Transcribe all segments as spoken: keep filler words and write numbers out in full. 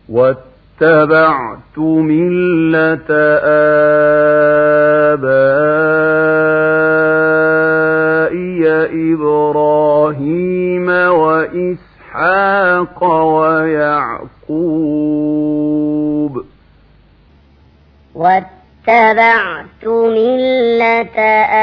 واتبعت ملة آبائي إبراهيم وإسحاق ويعقوب واتبعت ملة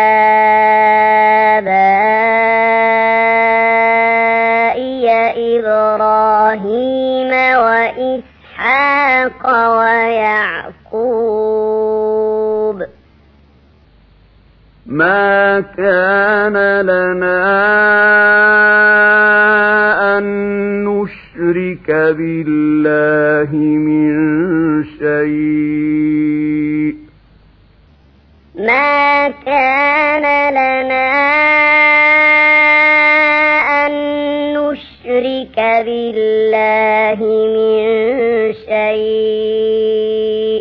آبائي إبراهيم وإسحاق ويعقوب ما كان لنا أن نشرك بالله من شيء ما كان لنا أن نشرك بالله من شيء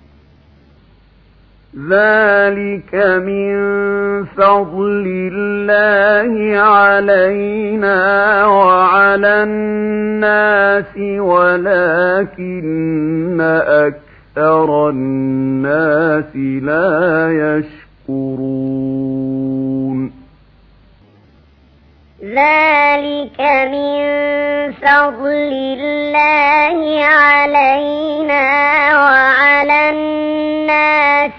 ذلك من فضل الله علينا وعلى الناس ولكن أكثر الناس لا يشكرون ذلك من فضل الله علينا وعلى الناس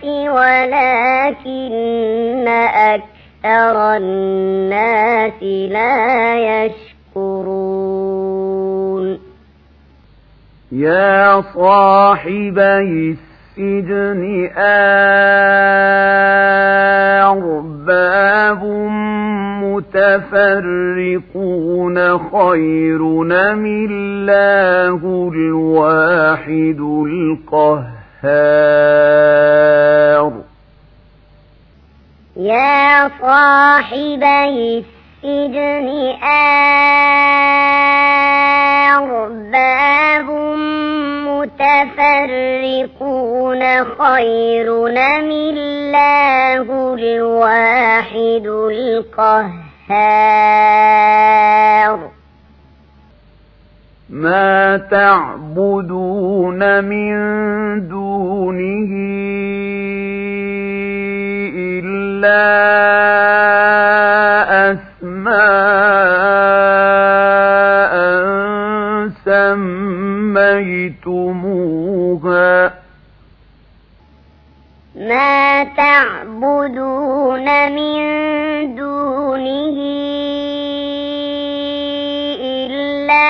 ولكن أكثر الناس لا يشكرون يا صاحبي السجن أرباب متفرقون خير أم الله الواحد القهار يا صاحبي السجن أرباب متفرقون خير أم الله الواحد القهار ما تعبدون من دونه إلا أسماء سميتموها ما تعبدون من دونه إلا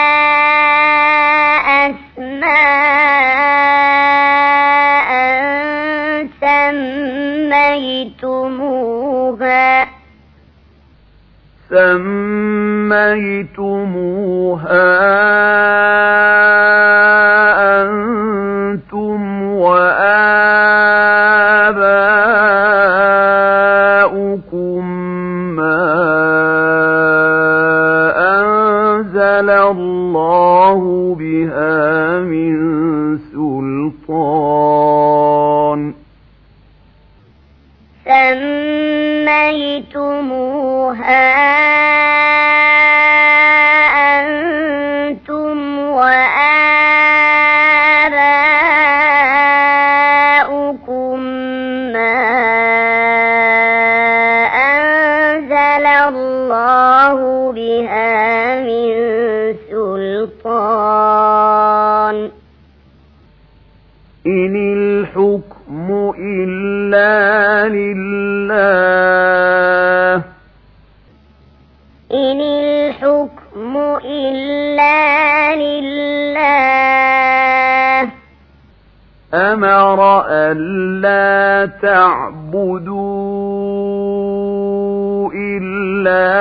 أسماء سميتموها سميتموها أنتم وآباؤكم ما أنزل الله بها من سلطان سميتموها أنتم وآباؤكم ما أنزل الله بها من سلطان إن الحكم إلا لله إن الحكم إلا لله أمر ألا تعبدوا إلا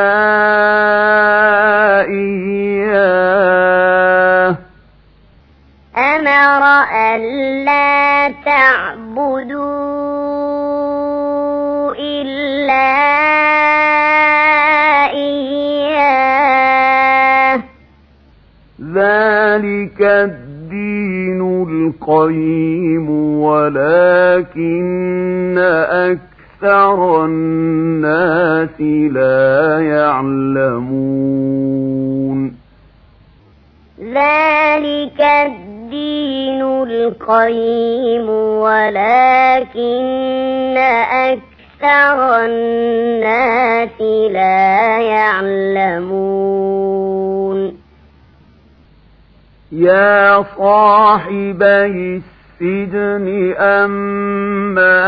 إياه أمر ألا تعبدوا إلا إياه ذلك الدين القيم ولكن أكثر الناس لا يعلمون ذلك الدين الدين القيم ولكن أكثر الناس لا يعلمون يا صاحبي السجن أما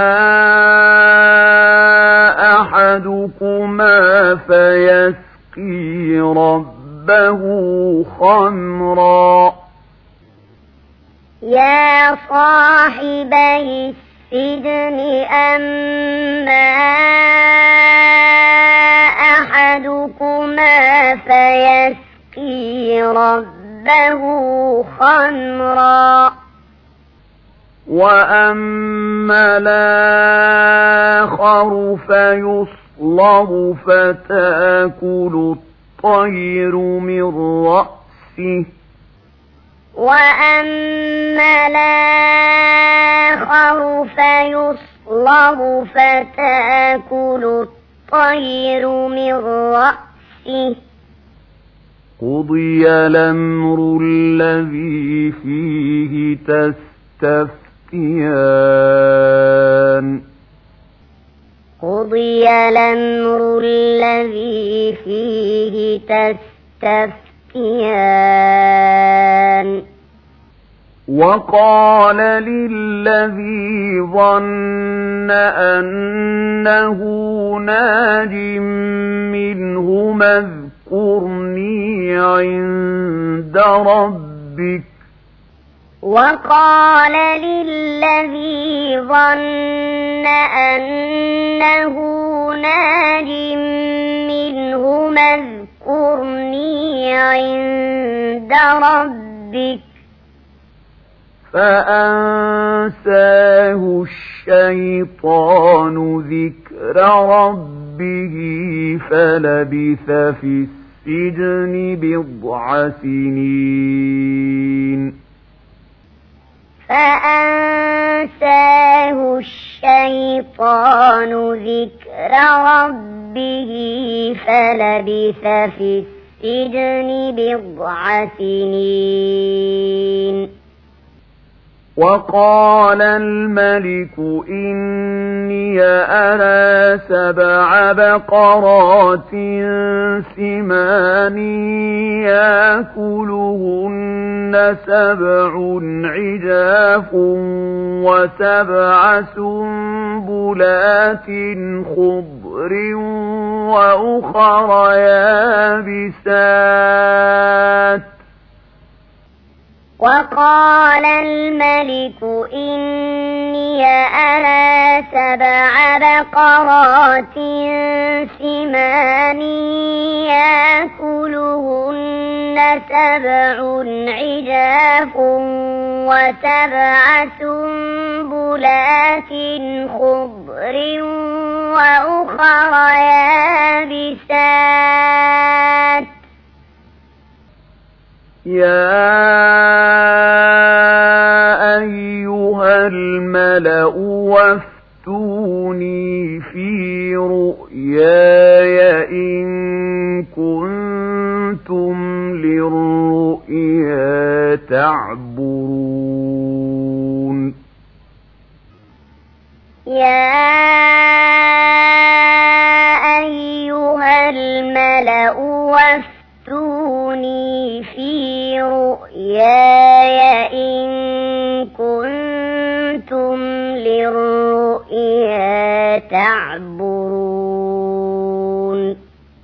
أحدكما فيسقي ربه خمرا يا صاحبي السجن أما أحدكما فيسقي ربه خمرا وأما الآخر فيصلب فتأكل الطير من رأسه وأما الآخر فيصلب فتأكل الطير من رأسه قضي الأمر الذي فيه تستفتيان قضي الأمر الذي فيه تستفتيان وقال للذي ظن أنه ناج منهما اذكرني عند ربك وقال للذي ظن أنه ناج منهما اذكرني عند ربك فأنساه الشيطان ذكر ربه فلبث في السجن بضع سنين فأنساه الشيطان ذكر ربه فلبث في السجن بضع سنين وقال الملك إني أرى سبع بقرات سمان يأكلهن سبع عجاف وسبع سنبلات خضر وأخر يابسات وقال الملك إني أرى سبع بقرات سمان يأكلهن سبع عجاف وسبع سنبلات خضر وأخر يابسات يا أيها الملأ وافتوني في رؤياي إن كنتم للرؤيا تعبرون يا أيها الملأ وافتوني في رؤياي إن كنتم للرؤيا تعبرون